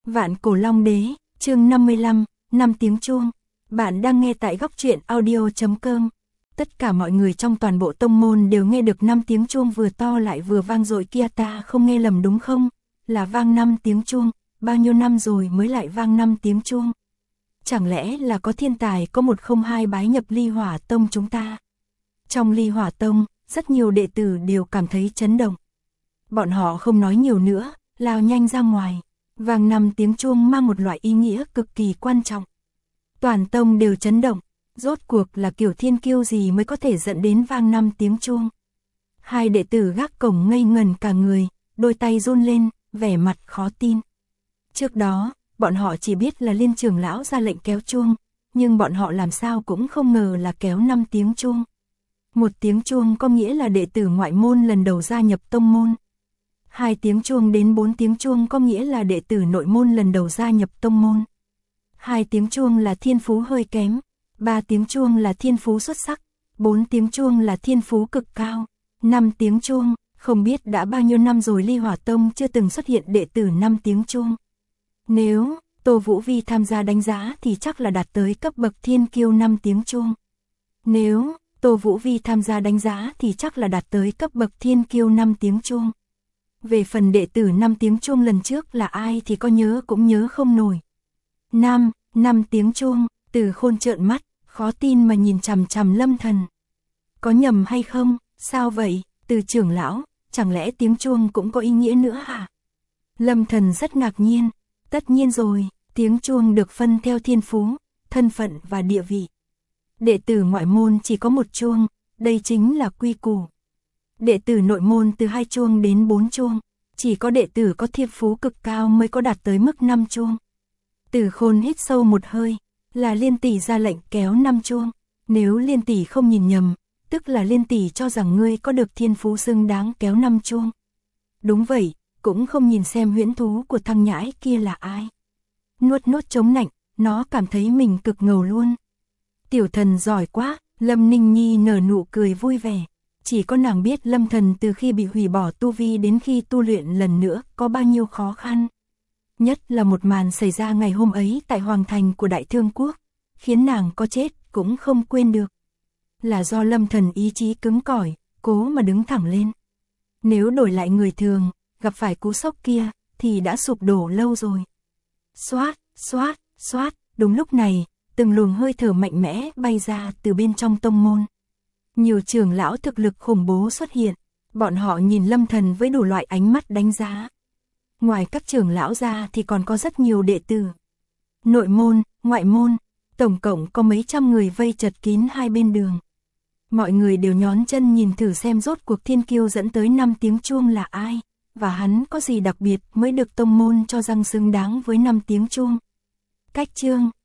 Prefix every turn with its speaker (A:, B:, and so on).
A: Vạn Cổ Long Đế, chương 55, 5 tiếng chuông. Bạn đang nghe tại góc truyện audio.com. Tất cả mọi người trong toàn bộ tông môn đều nghe được 5 tiếng chuông vừa to lại vừa vang dội kia, ta không nghe lầm đúng không? Là vang 5 tiếng chuông, bao nhiêu năm rồi mới lại vang 5 tiếng chuông? Chẳng lẽ là có thiên tài có 102 bái nhập Ly Hỏa Tông chúng ta? Trong Ly Hỏa Tông, rất nhiều đệ tử đều cảm thấy chấn động. Bọn họ không nói nhiều nữa, lao nhanh ra ngoài. Vang 5 tiếng chuông mang một loại ý nghĩa cực kỳ quan trọng. Toàn tông đều chấn động, rốt cuộc là kiểu thiên kiêu gì mới có thể dẫn đến vang 5 tiếng chuông. Hai đệ tử gác cổng ngây ngần cả người, đôi tay run lên, vẻ mặt khó tin. Trước đó, bọn họ chỉ biết là Liên trưởng lão ra lệnh kéo chuông, nhưng bọn họ làm sao cũng không ngờ là kéo 5 tiếng chuông. 1 tiếng chuông có nghĩa là đệ tử ngoại môn lần đầu gia nhập tông môn. 2 tiếng chuông đến 4 tiếng chuông có nghĩa là đệ tử nội môn lần đầu gia nhập tông môn. 2 tiếng chuông là thiên phú hơi kém, 3 tiếng chuông là thiên phú xuất sắc, 4 tiếng chuông là thiên phú cực cao, 5 tiếng chuông, không biết đã bao nhiêu năm rồi Ly Hỏa Tông chưa từng xuất hiện đệ tử 5 tiếng chuông. Nếu Tô Vũ Vi tham gia đánh giá thì chắc là đạt tới cấp bậc thiên kiêu 5 tiếng chuông. Nếu Tô Vũ Vi tham gia đánh giá thì chắc là đạt tới cấp bậc thiên kiêu 5 tiếng chuông. Về phần đệ tử 5 tiếng chuông lần trước là ai thì có nhớ cũng nhớ không nổi. 5 tiếng chuông, Từ Khôn trợn mắt, khó tin mà nhìn chằm chằm Lâm Thần. Có nhầm hay không, sao vậy, Từ trưởng lão, chẳng lẽ tiếng chuông cũng có ý nghĩa nữa hả? Lâm Thần rất ngạc nhiên, tất nhiên rồi, tiếng chuông được phân theo thiên phú, thân phận và địa vị. Đệ tử ngoại môn chỉ có 1 chuông, đây chính là quy củ. Đệ tử nội môn từ 2 chuông đến 4 chuông, chỉ có đệ tử có thiên phú cực cao mới có đạt tới mức 5 chuông. Từ Khôn hít sâu một hơi, là Liên tỷ ra lệnh kéo 5 chuông, nếu Liên tỷ không nhìn nhầm, tức là Liên tỷ cho rằng ngươi có được thiên phú xứng đáng kéo 5 chuông. Đúng vậy, cũng không nhìn xem huyễn thú của thằng nhãi kia là ai. Nuốt chống nạnh, nó cảm thấy mình cực ngầu luôn. Tiểu thần giỏi quá, Lâm Ninh Nhi nở nụ cười vui vẻ. Chỉ có nàng biết Lâm Thần từ khi bị hủy bỏ tu vi đến khi tu luyện lần nữa có bao nhiêu khó khăn. Nhất là một màn xảy ra ngày hôm ấy tại Hoàng Thành của Đại Thương Quốc, khiến nàng có chết cũng không quên được. Là do Lâm Thần ý chí cứng cỏi, cố mà đứng thẳng lên. Nếu đổi lại người thường, gặp phải cú sốc kia, thì đã sụp đổ lâu rồi. Xoát, đúng lúc này, từng luồng hơi thở mạnh mẽ bay ra từ bên trong tông môn. Nhiều trưởng lão thực lực khủng bố xuất hiện, bọn họ nhìn Lâm Thần với đủ loại ánh mắt đánh giá. Ngoài các trưởng lão ra thì còn có rất nhiều đệ tử. Nội môn, ngoại môn, tổng cộng có mấy trăm người vây chật kín hai bên đường. Mọi người đều nhón chân nhìn thử xem rốt cuộc thiên kiêu dẫn tới 5 tiếng chuông là ai, và hắn có gì đặc biệt mới được tông môn cho rằng xứng đáng với 5 tiếng chuông. Cách chương